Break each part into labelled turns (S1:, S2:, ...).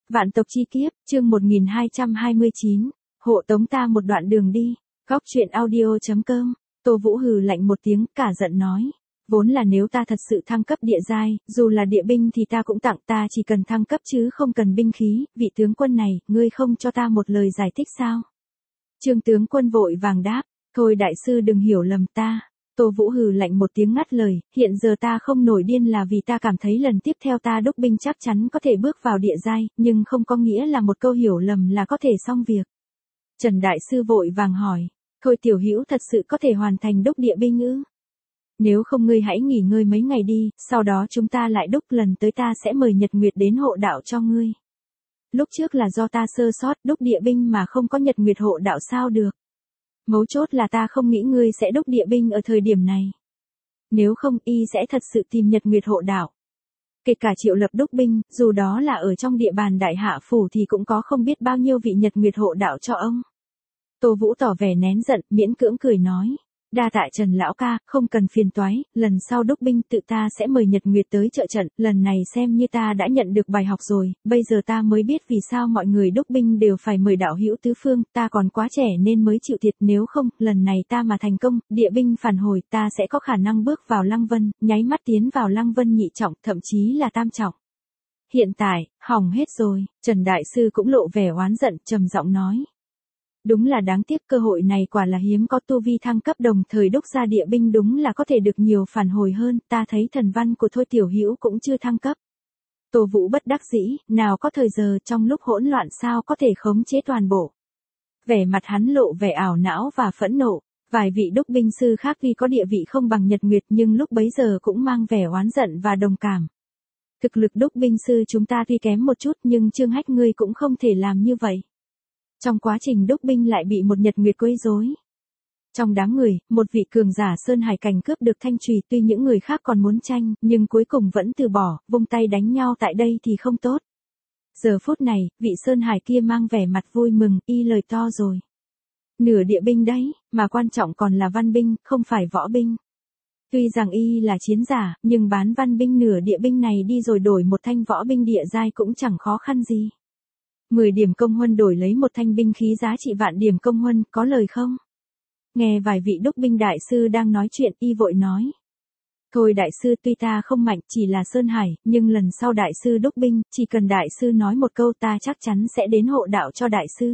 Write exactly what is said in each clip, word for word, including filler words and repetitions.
S1: Vạn tộc chi kiếp, chương một nghìn hai trăm hai mươi chín, hộ tống ta một đoạn đường đi. Góc truyện audio chấm com. Tô Vũ hừ lạnh một tiếng, cả giận nói. Vốn là nếu ta thật sự thăng cấp địa giai, dù là địa binh thì ta cũng tặng, ta chỉ cần thăng cấp chứ không cần binh khí. Vị tướng quân này, ngươi không cho ta một lời giải thích sao? Trương tướng quân vội vàng đáp. Thôi đại sư đừng hiểu lầm ta. Tô Vũ hừ lạnh một tiếng ngắt lời, hiện giờ ta không nổi điên là vì ta cảm thấy lần tiếp theo ta đúc binh chắc chắn có thể bước vào địa giai, nhưng không có nghĩa là một câu hiểu lầm là có thể xong việc. Trần đại sư vội vàng hỏi, thôi tiểu hữu thật sự có thể hoàn thành đúc địa binh ư? Nếu không ngươi hãy nghỉ ngơi mấy ngày đi, sau đó chúng ta lại đúc, lần tới ta sẽ mời Nhật Nguyệt đến hộ đạo cho ngươi. Lúc trước là do ta sơ sót, đúc địa binh mà không có Nhật Nguyệt hộ đạo sao được. Mấu chốt là ta không nghĩ ngươi sẽ đúc địa binh ở thời điểm này. Nếu không y sẽ thật sự tìm Nhật Nguyệt hộ đạo. Kể cả Triệu Lập đúc binh, dù đó là ở trong địa bàn Đại Hạ Phủ thì cũng có không biết bao nhiêu vị Nhật Nguyệt hộ đạo cho ông. Tô Vũ tỏ vẻ nén giận, miễn cưỡng cười nói. Đa tạ Trần lão ca, không cần phiền toái, lần sau đúc binh tự ta sẽ mời Nhật Nguyệt tới trợ trận, lần này xem như ta đã nhận được bài học rồi, bây giờ ta mới biết vì sao mọi người đúc binh đều phải mời đạo hữu tứ phương, ta còn quá trẻ nên mới chịu thiệt, nếu không, lần này ta mà thành công, địa binh phản hồi, ta sẽ có khả năng bước vào Lăng Vân, nháy mắt tiến vào Lăng Vân nhị trọng, thậm chí là tam trọng. Hiện tại, hỏng hết rồi, Trần đại sư cũng lộ vẻ oán giận, trầm giọng nói. Đúng là đáng tiếc, cơ hội này quả là hiếm có, tu vi thăng cấp đồng thời đúc ra địa binh đúng là có thể được nhiều phản hồi hơn, ta thấy thần văn của Thôi tiểu hữu cũng chưa thăng cấp. Tô Vũ bất đắc dĩ, nào có thời giờ, trong lúc hỗn loạn sao có thể khống chế toàn bộ. Vẻ mặt hắn lộ vẻ ảo não và phẫn nộ, vài vị đúc binh sư khác tuy có địa vị không bằng Nhật Nguyệt nhưng lúc bấy giờ cũng mang vẻ oán giận và đồng cảm. Thực lực đúc binh sư chúng ta tuy kém một chút nhưng Trương Hách ngươi cũng không thể làm như vậy. Trong quá trình đúc binh lại bị một Nhật Nguyệt quấy rối. Trong đám người, một vị cường giả Sơn Hải cảnh cướp được thanh chùy, tuy những người khác còn muốn tranh, nhưng cuối cùng vẫn từ bỏ, vung tay đánh nhau tại đây thì không tốt. Giờ phút này, vị Sơn Hải kia mang vẻ mặt vui mừng, y lời to rồi. Nửa địa binh đấy, mà quan trọng còn là văn binh, không phải võ binh. Tuy rằng y là chiến giả, nhưng bán văn binh nửa địa binh này đi rồi đổi một thanh võ binh địa giai cũng chẳng khó khăn gì. mười điểm công huân đổi lấy một thanh binh khí giá trị vạn điểm công huân, có lời không? Nghe vài vị đúc binh đại sư đang nói chuyện, y vội nói. Thôi đại sư, tuy ta không mạnh, chỉ là Sơn Hải, nhưng lần sau đại sư đúc binh, chỉ cần đại sư nói một câu ta chắc chắn sẽ đến hộ đạo cho đại sư.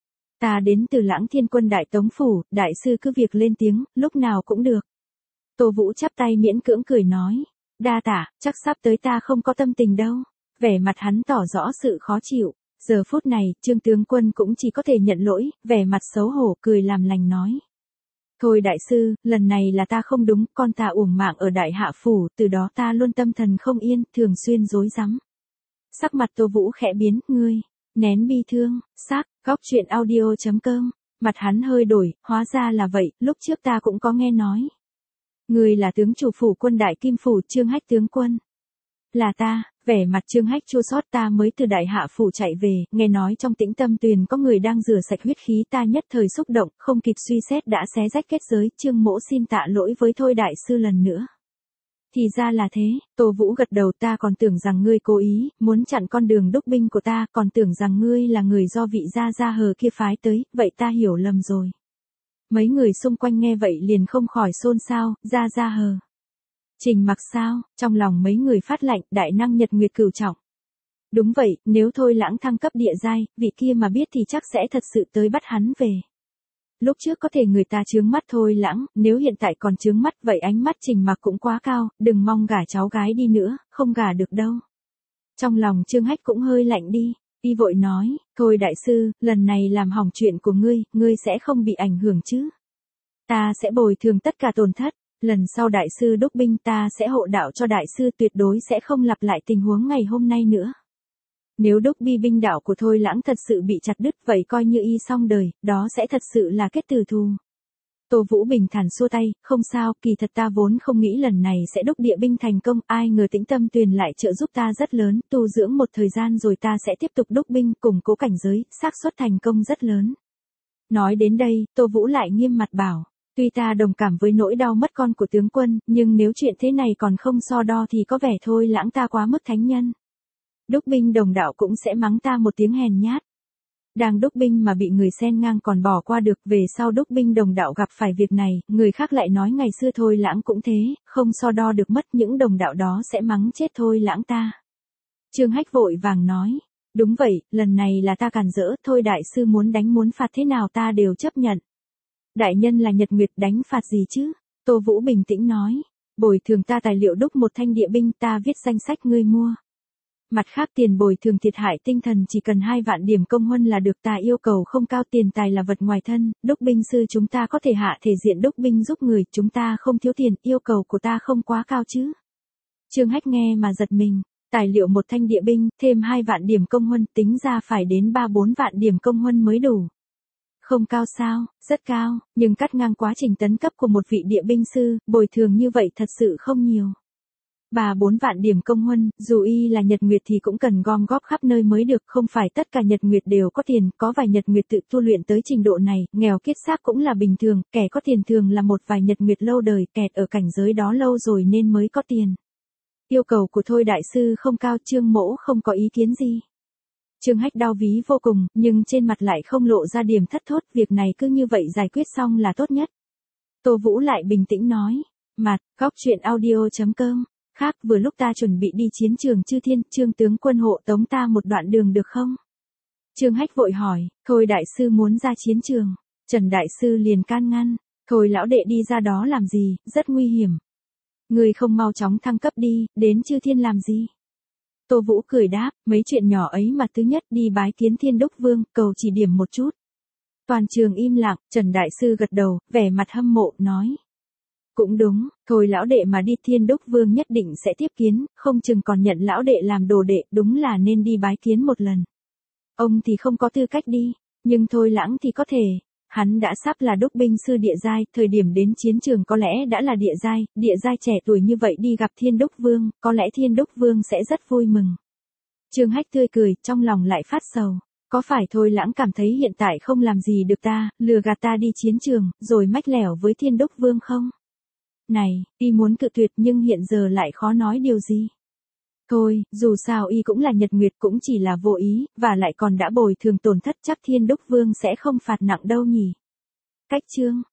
S1: Ta đến từ Lãng Thiên Quân Đại Tống Phủ, đại sư cứ việc lên tiếng, lúc nào cũng được. Tô Vũ chắp tay miễn cưỡng cười nói. Đa tạ, chắc sắp tới ta không có tâm tình đâu. Vẻ mặt hắn tỏ rõ sự khó chịu. Giờ phút này, Trương tướng quân cũng chỉ có thể nhận lỗi, vẻ mặt xấu hổ, cười làm lành nói. Thôi đại sư, lần này là ta không đúng, con ta uổng mạng ở Đại Hạ Phủ, từ đó ta luôn tâm thần không yên, thường xuyên rối rắm. Sắc mặt Tô Vũ khẽ biến, ngươi, nén bi thương, xác, góc truyện audio chấm com, mặt hắn hơi đổi, hóa ra là vậy, lúc trước ta cũng có nghe nói. Ngươi là tướng chủ phủ quân Đại Kim Phủ, Trương Hách tướng quân. Là ta. Vẻ mặt Trương Hách chua xót, ta mới từ Đại Hạ Phủ chạy về, nghe nói trong Tĩnh Tâm Tuyền có người đang rửa sạch huyết khí, ta nhất thời xúc động, không kịp suy xét đã xé rách kết giới, Trương mỗ xin tạ lỗi với Thôi đại sư lần nữa. Thì ra là thế, Tô Vũ gật đầu, ta còn tưởng rằng ngươi cố ý, muốn chặn con đường đúc binh của ta, còn tưởng rằng ngươi là người do vị gia gia hờ kia phái tới, vậy ta hiểu lầm rồi. Mấy người xung quanh nghe vậy liền không khỏi xôn xao, gia gia hờ. Trình Mặc sao, trong lòng mấy người phát lạnh, đại năng Nhật Nguyệt cửu trọng. Đúng vậy, nếu Thôi Lãng thăng cấp địa giai, vị kia mà biết thì chắc sẽ thật sự tới bắt hắn về. Lúc trước có thể người ta chướng mắt Thôi Lãng, nếu hiện tại còn chướng mắt vậy ánh mắt Trình Mặc cũng quá cao, đừng mong gả cháu gái đi nữa, không gả được đâu. Trong lòng Trương Hách cũng hơi lạnh đi, y vội nói, thôi đại sư, lần này làm hỏng chuyện của ngươi, ngươi sẽ không bị ảnh hưởng chứ. Ta sẽ bồi thường tất cả tổn thất. Lần sau đại sư đúc binh ta sẽ hộ đạo cho đại sư, tuyệt đối sẽ không lặp lại tình huống ngày hôm nay nữa. Nếu đúc bi binh đạo của Thôi Lãng thật sự bị chặt đứt vậy coi như y xong đời, đó sẽ thật sự là kết tử thù. Tô Vũ bình thản xua tay, không sao, kỳ thật ta vốn không nghĩ lần này sẽ đúc địa binh thành công, ai ngờ Tĩnh Tâm Tuyền lại trợ giúp ta rất lớn, tu dưỡng một thời gian rồi ta sẽ tiếp tục đúc binh, củng cố cảnh giới, xác suất thành công rất lớn. Nói đến đây, Tô Vũ lại nghiêm mặt bảo. Tuy ta đồng cảm với nỗi đau mất con của tướng quân, nhưng nếu chuyện thế này còn không so đo thì có vẻ Thôi Lãng ta quá mức thánh nhân. Đúc binh đồng đạo cũng sẽ mắng ta một tiếng hèn nhát. Đang đúc binh mà bị người xen ngang còn bỏ qua được, về sau đúc binh đồng đạo gặp phải việc này, người khác lại nói ngày xưa Thôi Lãng cũng thế, không so đo được mất, những đồng đạo đó sẽ mắng chết Thôi Lãng ta. Trương Hách vội vàng nói, đúng vậy, lần này là ta cản rỡ, Thôi đại sư muốn đánh muốn phạt thế nào ta đều chấp nhận. Đại nhân là Nhật Nguyệt, đánh phạt gì chứ? Tô Vũ bình tĩnh nói, bồi thường ta tài liệu đúc một thanh địa binh, ta viết danh sách ngươi mua. Mặt khác tiền bồi thường thiệt hại tinh thần chỉ cần hai vạn điểm công huân là được, ta yêu cầu không cao, tiền tài là vật ngoài thân, đúc binh sư chúng ta có thể hạ thể diện đúc binh giúp người, chúng ta không thiếu tiền, yêu cầu của ta không quá cao chứ. Trương Hách nghe mà giật mình, tài liệu một thanh địa binh, thêm hai vạn điểm công huân, tính ra phải đến ba bốn vạn điểm công huân mới đủ. Không cao sao, rất cao, nhưng cắt ngang quá trình tấn cấp của một vị địa binh sư, bồi thường như vậy thật sự không nhiều. Bà bốn vạn điểm công huân, dù y là Nhật Nguyệt thì cũng cần gom góp khắp nơi mới được, không phải tất cả Nhật Nguyệt đều có tiền, có vài Nhật Nguyệt tự tu luyện tới trình độ này, nghèo kiết xác cũng là bình thường, kẻ có tiền thường là một vài Nhật Nguyệt lâu đời, kẹt ở cảnh giới đó lâu rồi nên mới có tiền. Yêu cầu của Thôi đại sư không cao, Trương Mỗ không có ý kiến gì. Trương Hách đau ví vô cùng, nhưng trên mặt lại không lộ ra điểm thất thốt, việc này cứ như vậy giải quyết xong là tốt nhất. Tô Vũ lại bình tĩnh nói, mặt, góc truyện audio chấm com. Khác vừa lúc ta chuẩn bị đi chiến trường Chư Thiên, Trương tướng quân hộ tống ta một đoạn đường được không? Trương Hách vội hỏi, Thôi đại sư muốn ra chiến trường. Trần đại sư liền can ngăn, Thôi lão đệ đi ra đó làm gì, rất nguy hiểm. Người không mau chóng thăng cấp đi, đến Chư Thiên làm gì? Tô Vũ cười đáp, mấy chuyện nhỏ ấy mà, thứ nhất đi bái kiến Thiên Đúc Vương, cầu chỉ điểm một chút. Toàn trường im lặng, Trần đại sư gật đầu, vẻ mặt hâm mộ, nói. Cũng đúng, Thôi lão đệ mà đi Thiên Đúc Vương nhất định sẽ tiếp kiến, không chừng còn nhận lão đệ làm đồ đệ, đúng là nên đi bái kiến một lần. Ông thì không có tư cách đi, nhưng Thôi Lãng thì có thể. Hắn đã sắp là đúc binh sư địa giai, thời điểm đến chiến trường có lẽ đã là địa giai, địa giai trẻ tuổi như vậy đi gặp Thiên Đúc Vương, có lẽ Thiên Đúc Vương sẽ rất vui mừng. Trương Hách tươi cười, trong lòng lại phát sầu. Có phải Thôi Lãng cảm thấy hiện tại không làm gì được ta, lừa gạt ta đi chiến trường, rồi mách lẻo với Thiên Đúc Vương không? Này, y muốn cự tuyệt nhưng hiện giờ lại khó nói điều gì. Thôi, dù sao y cũng là Nhật Nguyệt, cũng chỉ là vô ý, và lại còn đã bồi thường tổn thất, chắc Thiên Đúc Vương sẽ không phạt nặng đâu nhỉ. Cách chương